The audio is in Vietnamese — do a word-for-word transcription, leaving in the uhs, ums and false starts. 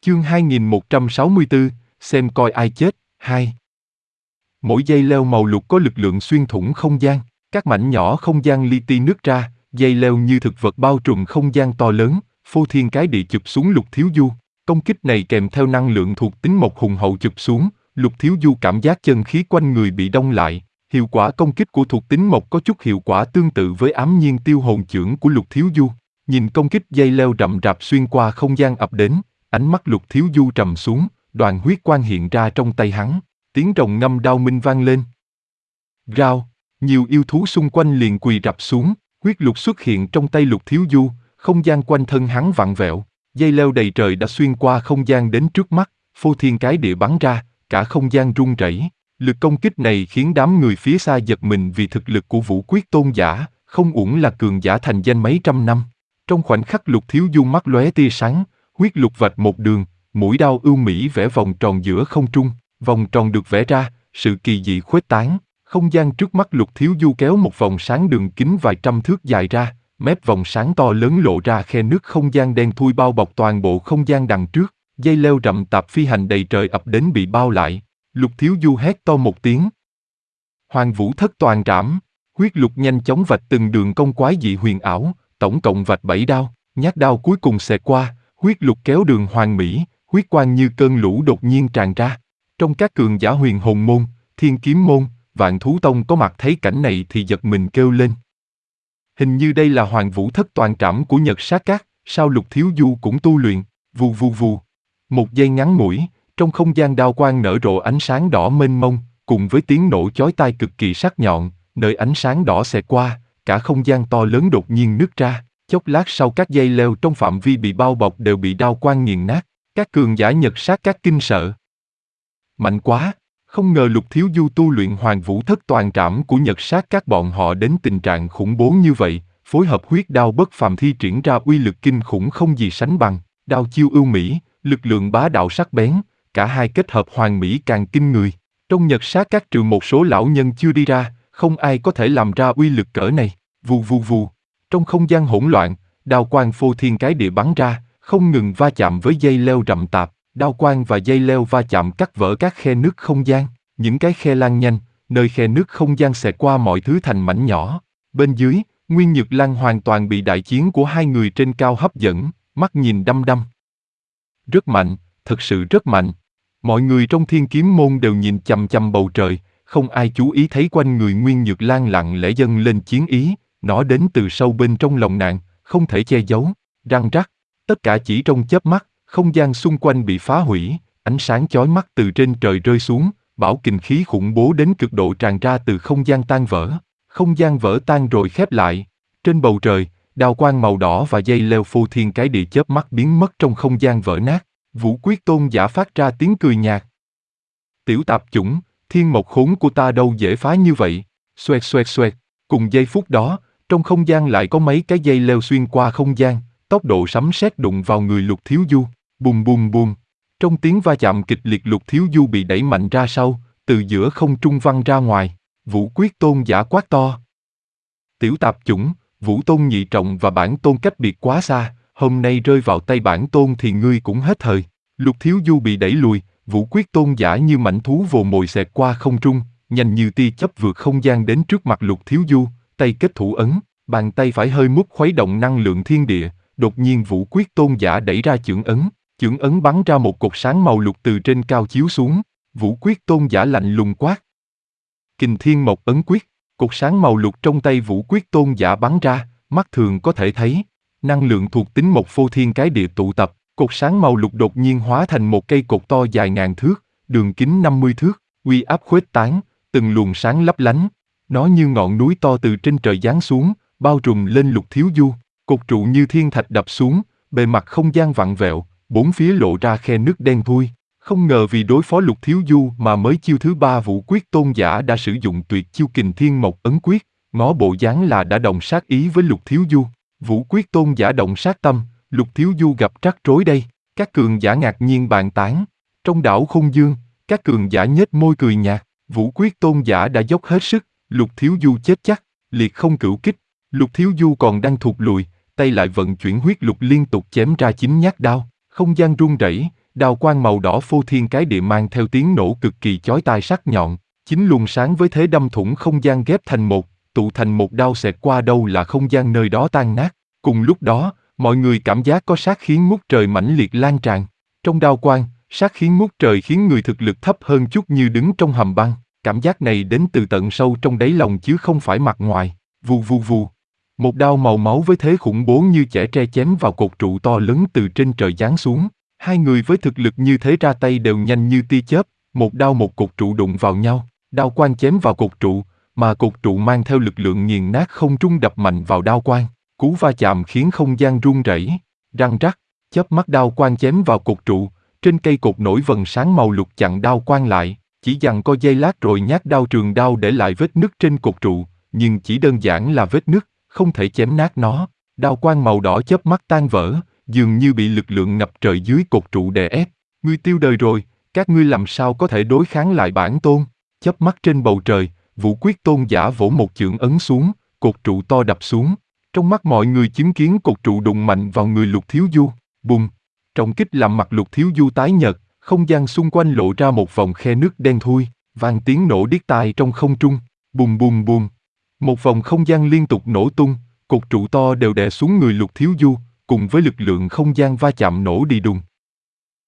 Chương hai nghìn một trăm sáu mươi tư, xem coi ai chết, hai. Mỗi dây leo màu lục có lực lượng xuyên thủng không gian, các mảnh nhỏ không gian li ti nứt ra, dây leo như thực vật bao trùm không gian to lớn, phô thiên cái địa chụp xuống Lục Thiếu Du. Công kích này kèm theo năng lượng thuộc tính mộc hùng hậu chụp xuống, Lục Thiếu Du cảm giác chân khí quanh người bị đông lại. Hiệu quả công kích của thuộc tính mộc có chút hiệu quả tương tự với ám nhiên tiêu hồn chưởng của Lục Thiếu Du. Nhìn công kích dây leo rậm rạp xuyên qua không gian ập đến, ánh mắt Lục Thiếu Du trầm xuống, đoàn huyết quang hiện ra trong tay hắn, tiếng rồng ngâm đao minh vang lên. Rao, nhiều yêu thú xung quanh liền quỳ rạp xuống, huyết lục xuất hiện trong tay Lục Thiếu Du, không gian quanh thân hắn vặn vẹo, dây leo đầy trời đã xuyên qua không gian đến trước mắt, phô thiên cái địa bắn ra, cả không gian rung rẩy. Lực công kích này khiến đám người phía xa giật mình vì thực lực của Vũ Quyết Tôn giả, không uổng là cường giả thành danh mấy trăm năm. Trong khoảnh khắc Lục Thiếu Du mắt lóe tia sáng, huyết lục vạch một đường, mũi đao ưu mỹ vẽ vòng tròn giữa không trung, vòng tròn được vẽ ra, sự kỳ dị khuếch tán, không gian trước mắt Lục Thiếu Du kéo một vòng sáng đường kính vài trăm thước dài ra, mép vòng sáng to lớn lộ ra khe nước không gian đen thui bao bọc toàn bộ không gian đằng trước, dây leo rậm tạp phi hành đầy trời ập đến bị bao lại. Lục Thiếu Du hét to một tiếng. Hoàng Vũ Thất Toàn Trảm, huyết lục nhanh chóng vạch từng đường cong quái dị huyền ảo, tổng cộng vạch bảy đao, nhát đao cuối cùng xẹt qua, huyết lục kéo đường hoàn mỹ, huyết quang như cơn lũ đột nhiên tràn ra. Trong các cường giả huyền hồn môn, thiên kiếm môn, vạn thú tông có mặt thấy cảnh này thì giật mình kêu lên. Hình như đây là Hoàng Vũ Thất Toàn Trảm của Nhật Sát Các, sao Lục Thiếu Du cũng tu luyện, vù vù vù. Một giây ngắn ngủi, trong không gian đao quang nở rộ ánh sáng đỏ mênh mông, cùng với tiếng nổ chói tai cực kỳ sắc nhọn, nơi ánh sáng đỏ xẹt qua, cả không gian to lớn đột nhiên nứt ra, chốc lát sau các dây leo trong phạm vi bị bao bọc đều bị đao quang nghiền nát, các cường giả Nhật Sát Các kinh sợ. Mạnh quá, không ngờ Lục Thiếu Du tu luyện Hoàng Vũ Thất Toàn Trảm của Nhật Sát Các bọn họ đến tình trạng khủng bố như vậy, phối hợp huyết đao bất phàm thi triển ra uy lực kinh khủng không gì sánh bằng, đao chiêu ưu mỹ, lực lượng bá đạo sắc bén, cả hai kết hợp hoàn mỹ càng kinh người. Trong Nhật Sát Các trừ một số lão nhân chưa đi ra, không ai có thể làm ra uy lực cỡ này. Vù vù vù. Trong không gian hỗn loạn, đao quang phô thiên cái địa bắn ra, không ngừng va chạm với dây leo rậm tạp. Đao quang và dây leo va chạm cắt vỡ các khe nứt không gian. Những cái khe lan nhanh, nơi khe nứt không gian xẹt qua mọi thứ thành mảnh nhỏ. Bên dưới, Nguyên Nhược Lan hoàn toàn bị đại chiến của hai người trên cao hấp dẫn, mắt nhìn đăm đăm. Rất mạnh, thực sự rất mạnh. Mọi người trong Thiên Kiếm môn đều nhìn chằm chằm bầu trời, không ai chú ý thấy quanh người Nguyên Nhược Lan lặng lẽ dâng lên chiến ý, nó đến từ sâu bên trong lòng nàng, không thể che giấu, răng rắc, tất cả chỉ trong chớp mắt, không gian xung quanh bị phá hủy, ánh sáng chói mắt từ trên trời rơi xuống, bão kình khí khủng bố đến cực độ tràn ra từ không gian tan vỡ, không gian vỡ tan rồi khép lại, trên bầu trời, đao quang màu đỏ và dây leo phô thiên cái địa chớp mắt biến mất trong không gian vỡ nát. Vũ Quyết Tôn giả phát ra tiếng cười nhạt. Tiểu tạp chủng, thiên mộc khốn của ta đâu dễ phá như vậy, xoẹt xoẹt xoẹt, cùng giây phút đó, trong không gian lại có mấy cái dây leo xuyên qua không gian, tốc độ sấm sét đụng vào người Lục Thiếu Du, bùm bùm bùm. Trong tiếng va chạm kịch liệt Lục Thiếu Du bị đẩy mạnh ra sau, từ giữa không trung văng ra ngoài, Vũ Quyết Tôn giả quát to. Tiểu tạp chủng, Vũ Tôn nhị trọng và bản tôn cách biệt quá xa, hôm nay rơi vào tay bản tôn thì ngươi cũng hết thời. Lục Thiếu Du bị đẩy lùi, Vũ Quyết Tôn giả như mãnh thú vồ mồi xẹt qua không trung, nhanh như tia chớp vượt không gian đến trước mặt Lục Thiếu Du, tay kết thủ ấn, bàn tay phải hơi mút khuấy động năng lượng thiên địa, đột nhiên Vũ Quyết Tôn giả đẩy ra chưởng ấn, chưởng ấn bắn ra một cột sáng màu lục từ trên cao chiếu xuống, Vũ Quyết Tôn giả lạnh lùng quát. Kình Thiên Mộc Ấn Quyết, cột sáng màu lục trong tay Vũ Quyết Tôn giả bắn ra, mắt thường có thể thấy, năng lượng thuộc tính mộc phô thiên cái địa tụ tập, cột sáng màu lục đột nhiên hóa thành một cây cột to dài ngàn thước, đường kính năm mươi thước, uy áp khuếch tán, từng luồng sáng lấp lánh, nó như ngọn núi to từ trên trời giáng xuống, bao trùm lên Lục Thiếu Du, cột trụ như thiên thạch đập xuống, bề mặt không gian vặn vẹo, bốn phía lộ ra khe nước đen thui. Không ngờ vì đối phó Lục Thiếu Du mà mới chiêu thứ ba Vũ Quyết Tôn giả đã sử dụng tuyệt chiêu Kình Thiên Mộc Ấn Quyết, ngó bộ dáng là đã đồng sát ý với Lục Thiếu Du. Vũ Quyết Tôn giả động sát tâm, Lục Thiếu Du gặp trắc rối đây. Các cường giả ngạc nhiên bàn tán. Trong đảo Không Dương, các cường giả nhếch môi cười nhạt. Vũ Quyết Tôn giả đã dốc hết sức, Lục Thiếu Du chết chắc, liệt không cửu kích. Lục Thiếu Du còn đang thụt lùi, tay lại vận chuyển huyết lục liên tục chém ra chín nhát đao. Không gian rung rẩy, đao quang màu đỏ phô thiên cái địa mang theo tiếng nổ cực kỳ chói tai sắc nhọn, chính luồng sáng với thế đâm thủng không gian ghép thành một, tụ thành một đao xẹt qua đâu là không gian nơi đó tan nát. Cùng lúc đó, mọi người cảm giác có sát khí ngút trời mãnh liệt lan tràn. Trong đao quang, sát khí ngút trời khiến người thực lực thấp hơn chút như đứng trong hầm băng. Cảm giác này đến từ tận sâu trong đáy lòng chứ không phải mặt ngoài. Vù vù vù. Một đao màu máu với thế khủng bố như chẻ tre chém vào cột trụ to lớn từ trên trời giáng xuống. Hai người với thực lực như thế ra tay đều nhanh như tia chớp, một đao một cột trụ đụng vào nhau, đao quang chém vào cột trụ, mà cột trụ mang theo lực lượng nghiền nát không trung đập mạnh vào đao quang. Cú va chạm khiến không gian rung rẩy, răng rắc, chớp mắt đao quang chém vào cột trụ, trên cây cột nổi vầng sáng màu lục chặn đao quang lại, chỉ giằng co giây lát rồi nhát đao trường đao để lại vết nứt trên cột trụ, nhưng chỉ đơn giản là vết nứt, không thể chém nát nó. Đao quang màu đỏ chớp mắt tan vỡ, dường như bị lực lượng ngập trời dưới cột trụ đè ép. Ngươi tiêu đời rồi, các ngươi làm sao có thể đối kháng lại bản tôn? Chớp mắt trên bầu trời, Vũ Quyết Tôn giả vỗ một chưởng ấn xuống, cột trụ to đập xuống. Trong mắt mọi người chứng kiến cột trụ đụng mạnh vào người Lục Thiếu Du, bùng. Trọng kích làm mặt Lục Thiếu Du tái nhợt, không gian xung quanh lộ ra một vòng khe nứt đen thui, vang tiếng nổ điếc tai trong không trung, bùm bùm bùm. Một vòng không gian liên tục nổ tung, cột trụ to đều đè xuống người Lục Thiếu Du, cùng với lực lượng không gian va chạm nổ đi đùng.